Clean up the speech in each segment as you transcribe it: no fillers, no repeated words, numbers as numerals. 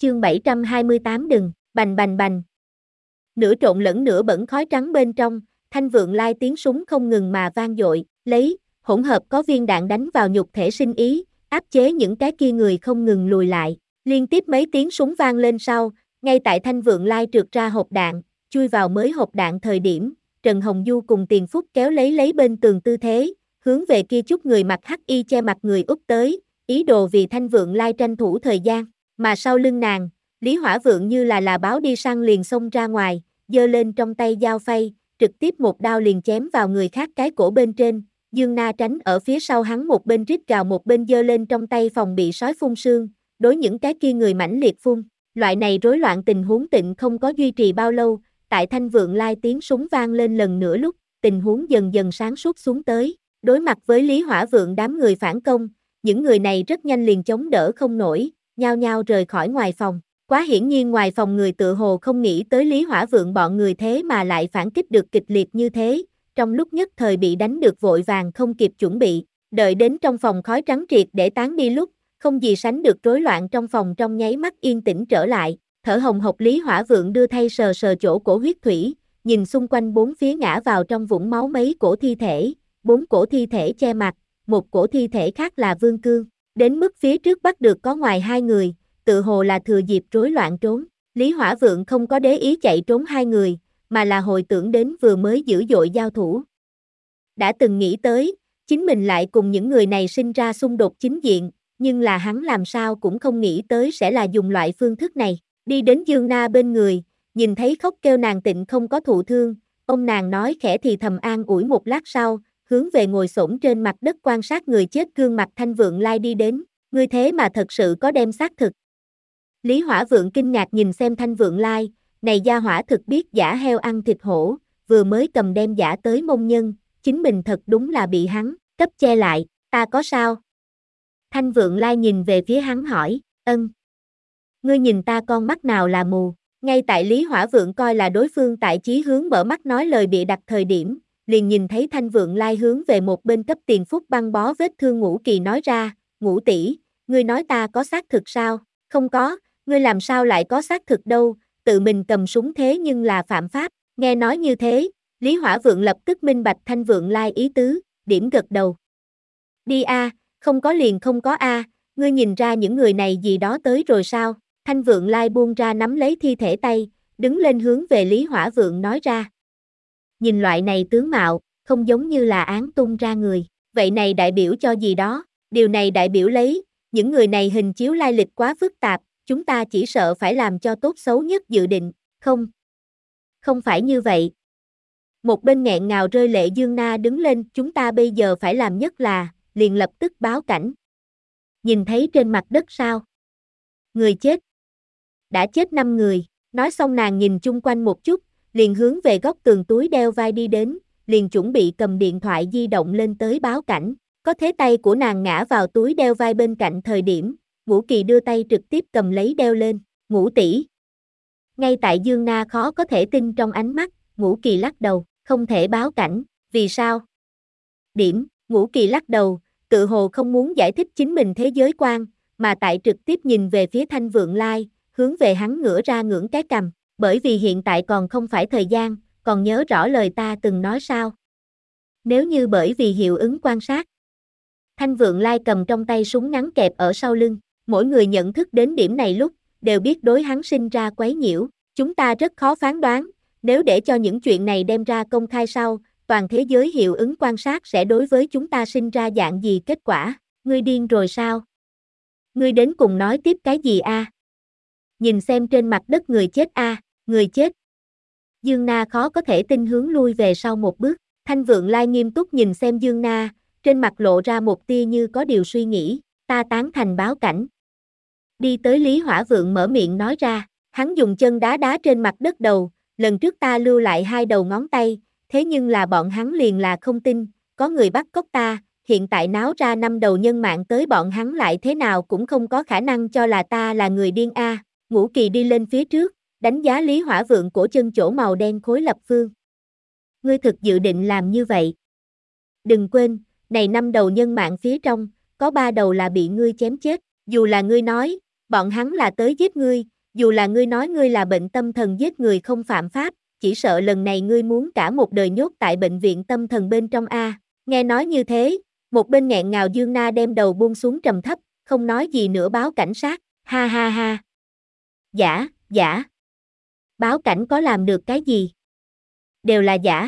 Chương 728 đừng, bành bành bành. Nửa trộn lẫn nửa bẩn khói trắng bên trong, Thanh Vượng Lai tiếng súng không ngừng mà vang dội, lấy, hỗn hợp có viên đạn đánh vào nhục thể sinh ý, áp chế những cái kia người không ngừng lùi lại. Liên tiếp mấy tiếng súng vang lên sau, ngay tại Thanh Vượng Lai trượt ra hộp đạn, chui vào mới hộp đạn thời điểm, Trần Hồng Du cùng Tiền Phúc kéo lấy bên tường tư thế, hướng về kia chút người mặc hắc y che mặt người úp tới, ý đồ vì Thanh Vượng Lai tranh thủ thời gian, mà sau lưng nàng, Lý Hỏa Vượng như là báo đi săn liền xông ra ngoài, giơ lên trong tay dao phay, trực tiếp một đao liền chém vào người khác cái cổ bên trên. Dương Na tránh ở phía sau hắn, một bên rít gào một bên giơ lên trong tay phòng bị sói phun sương, đối những cái kia người mãnh liệt phun. Loại này rối loạn tình huống tịnh không có duy trì bao lâu, tại Thanh Vượng Lai tiếng súng vang lên lần nữa lúc, tình huống dần dần sáng suốt xuống tới. Đối mặt với Lý Hỏa Vượng đám người phản công, những người này rất nhanh liền chống đỡ không nổi, nhao nhao rời khỏi ngoài phòng. Quá hiển nhiên ngoài phòng người tự hồ không nghĩ tới Lý Hỏa Vượng bọn người thế mà lại phản kích được kịch liệt như thế, trong lúc nhất thời bị đánh được vội vàng không kịp chuẩn bị, đợi đến trong phòng khói trắng triệt để tán đi lúc, không gì sánh được rối loạn trong phòng trong nháy mắt yên tĩnh trở lại, thở hồng hộc Lý Hỏa Vượng đưa tay sờ sờ chỗ cổ huyết thủy, nhìn xung quanh bốn phía ngã vào trong vũng máu mấy cổ thi thể, 4 cổ thi thể che mặt, một cổ thi thể khác là Vương Cương, đến mức phía trước bắt được có ngoài 2 người, tự hồ là thừa dịp rối loạn trốn. Lý Hỏa Vượng không có để ý chạy trốn 2 người, mà là hồi tưởng đến vừa mới dữ dội giao thủ. Đã từng nghĩ tới, chính mình lại cùng những người này sinh ra xung đột chính diện, nhưng là hắn làm sao cũng không nghĩ tới sẽ là dùng loại phương thức này. Đi đến Dương Na bên người, nhìn thấy khóc kêu nàng tịnh không có thụ thương, ông nàng nói khẽ thì thầm an ủi một lát sau, hướng về ngồi xổm trên mặt đất quan sát người chết gương mặt Thanh Vượng Lai đi đến, ngươi thế mà thật sự có đem xác thực. Lý Hỏa Vượng kinh ngạc nhìn xem Thanh Vượng Lai, này gia hỏa thực biết giả heo ăn thịt hổ, vừa mới cầm đem giả tới môn nhân, chính mình thật đúng là bị hắn cấp che lại, ta có sao? Thanh Vượng Lai nhìn về phía hắn hỏi, ân. Ngươi nhìn ta con mắt nào là mù, ngay tại Lý Hỏa Vượng coi là đối phương tại chí hướng mở mắt nói lời bịa đặt thời điểm, liền nhìn thấy Thanh Vượng Lai hướng về một bên cấp Tiền Phúc băng bó vết thương Ngũ Kỳ nói ra, Ngũ tỷ, ngươi nói ta có xác thực sao? Không có, ngươi làm sao lại có xác thực đâu, tự mình cầm súng thế nhưng là phạm pháp. Nghe nói như thế, Lý Hỏa Vượng lập tức minh bạch Thanh Vượng Lai ý tứ, điểm gật đầu. Đi a, không có liền không có a, ngươi nhìn ra những người này gì đó tới rồi sao? Thanh Vượng Lai buông ra nắm lấy thi thể tay, đứng lên hướng về Lý Hỏa Vượng nói ra. Nhìn loại này tướng mạo, không giống như là án tung ra người, vậy này đại biểu cho gì đó, điều này đại biểu lấy, những người này hình chiếu lai lịch quá phức tạp, chúng ta chỉ sợ phải làm cho tốt xấu nhất dự định, không phải như vậy. Một bên nghẹn ngào rơi lệ Dương Na đứng lên, chúng ta bây giờ phải làm nhất là, liền lập tức báo cảnh. Nhìn thấy trên mặt đất sao? Người chết. Đã chết 5 người, nói xong nàng nhìn chung quanh một chút, liền hướng về góc tường túi đeo vai đi đến, liền chuẩn bị cầm điện thoại di động lên tới báo cảnh. Có thế tay của nàng ngã vào túi đeo vai bên cạnh thời điểm, Ngũ Kỳ đưa tay trực tiếp cầm lấy đeo lên, Ngũ tỷ. Ngay tại Dương Na khó có thể tin trong ánh mắt, Ngũ Kỳ lắc đầu, không thể báo cảnh, vì sao? Ngũ Kỳ lắc đầu, tự hồ không muốn giải thích chính mình thế giới quan, mà tại trực tiếp nhìn về phía Thanh Vượng Lai, hướng về hắn ngửa ra ngưỡng cái cằm, bởi vì hiện tại còn không phải thời gian, còn nhớ rõ lời ta từng nói sao? Nếu như bởi vì hiệu ứng quan sát. Thanh Vượng Lai cầm trong tay súng ngắn kẹp ở sau lưng, mỗi người nhận thức đến điểm này lúc, đều biết đối hắn sinh ra quấy nhiễu, chúng ta rất khó phán đoán, nếu để cho những chuyện này đem ra công khai sau, toàn thế giới hiệu ứng quan sát sẽ đối với chúng ta sinh ra dạng gì kết quả, ngươi điên rồi sao? Ngươi đến cùng nói tiếp cái gì a? Nhìn xem trên mặt đất người chết a, người chết. Dương Na khó có thể tin hướng lui về sau một bước, Thanh Vượng Lai nghiêm túc nhìn xem Dương Na, trên mặt lộ ra một tia như có điều suy nghĩ, ta tán thành báo cảnh. Đi tới Lý Hỏa Vượng mở miệng nói ra, hắn dùng chân đá đá trên mặt đất đầu, lần trước ta lưu lại 2 đầu ngón tay, thế nhưng là bọn hắn liền là không tin, có người bắt cóc ta, hiện tại náo ra 5 đầu nhân mạng tới bọn hắn lại thế nào cũng không có khả năng cho là ta là người điên a. Ngũ Kỳ đi lên phía trước, đánh giá Lý Hỏa Vượng cổ chân chỗ màu đen khối lập phương. Ngươi thực dự định làm như vậy? Đừng quên, này 5 đầu nhân mạng phía trong, có 3 đầu là bị ngươi chém chết, dù là ngươi nói, Bọn hắn là tới giết ngươi, dù là ngươi nói ngươi là bệnh tâm thần giết người không phạm pháp, chỉ sợ lần này ngươi muốn cả một đời nhốt tại bệnh viện tâm thần bên trong a. Nghe nói như thế, một bên nghẹn ngào Dương Na đem đầu buông xuống trầm thấp, không nói gì nữa báo cảnh sát, ha ha ha. Giả. Báo cảnh có làm được cái gì? Đều là giả.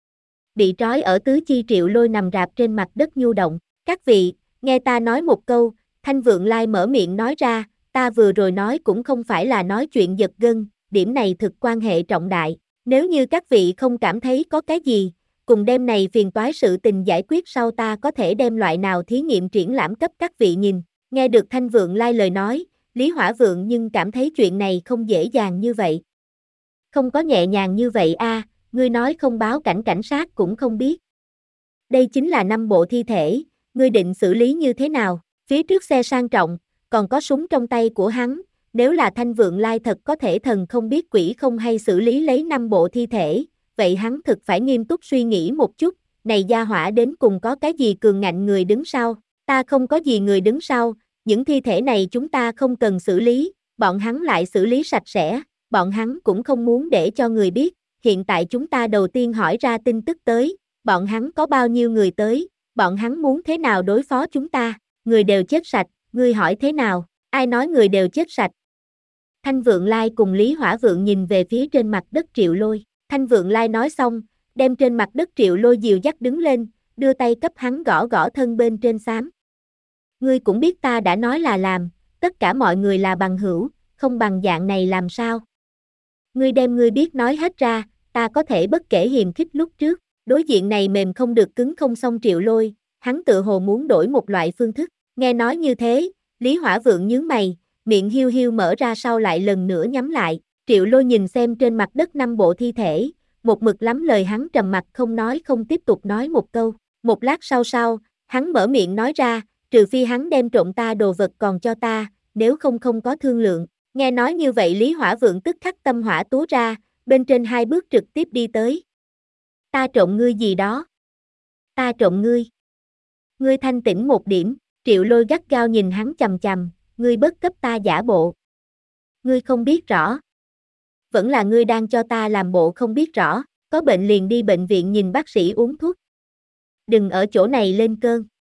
Bị trói ở tứ chi Triệu Lôi nằm rạp trên mặt đất nhu động. Các vị, nghe ta nói một câu, Thanh Vượng Lai mở miệng nói ra, ta vừa rồi nói cũng không phải là nói chuyện giật gân, điểm này thực quan hệ trọng đại. Nếu như các vị không cảm thấy có cái gì, cùng đêm này phiền toái sự tình giải quyết sau ta có thể đem loại nào thí nghiệm triển lãm cấp các vị nhìn. Nghe được Thanh Vượng Lai lời nói, Lý Hỏa Vượng nhưng cảm thấy chuyện này không dễ dàng như vậy. Không có nhẹ nhàng như vậy a, ngươi nói không báo cảnh sát cũng không biết. Đây chính là 5 bộ thi thể, ngươi định xử lý như thế nào? Phía trước xe sang trọng, còn có súng trong tay của hắn, nếu là Thanh Vượng Lai thật có thể thần không biết quỷ không hay xử lý lấy 5 bộ thi thể, vậy hắn thực phải nghiêm túc suy nghĩ một chút, này gia hỏa đến cùng có cái gì cường ngạnh người đứng sau, ta không có gì người đứng sau, những thi thể này chúng ta không cần xử lý, bọn hắn lại xử lý sạch sẽ, bọn hắn cũng không muốn để cho người biết, hiện tại chúng ta đầu tiên hỏi ra tin tức tới, bọn hắn có bao nhiêu người tới, bọn hắn muốn thế nào đối phó chúng ta, người đều chết sạch, ngươi hỏi thế nào, ai nói người đều chết sạch. Thanh Vượng Lai cùng Lý Hỏa Vượng nhìn về phía trên mặt đất Triệu Lôi, Thanh Vượng Lai nói xong, đem trên mặt đất Triệu Lôi dìu dắt đứng lên, đưa tay cấp hắn gõ gõ thân bên trên xám. Ngươi cũng biết ta đã nói là làm, tất cả mọi người là bằng hữu, không bằng dạng này làm sao? Ngươi đem ngươi biết nói hết ra, ta có thể bất kể hiềm khích lúc trước, đối diện này mềm không được cứng không xong Triệu Lôi, hắn tự hồ muốn đổi một loại phương thức, nghe nói như thế, Lý Hỏa Vượng nhướng mày, miệng hiu hiu mở ra sau lại lần nữa nhắm lại, Triệu Lôi nhìn xem trên mặt đất 5 bộ thi thể, một mực lắm lời hắn trầm mặt không nói không tiếp tục nói một câu, một lát sau, hắn mở miệng nói ra, trừ phi hắn đem trộm ta đồ vật còn cho ta, nếu không có thương lượng, nghe nói như vậy Lý Hỏa Vượng tức khắc tâm hỏa túa ra, bên trên 2 bước trực tiếp đi tới. Ta trộm ngươi gì đó? Ta trộm ngươi. Ngươi thanh tĩnh một điểm, Triệu Lôi gắt gao nhìn hắn chằm chằm, ngươi bất cấp ta giả bộ. Ngươi không biết rõ. Vẫn là ngươi đang cho ta làm bộ không biết rõ, có bệnh liền đi bệnh viện nhìn bác sĩ uống thuốc. Đừng ở chỗ này lên cơn.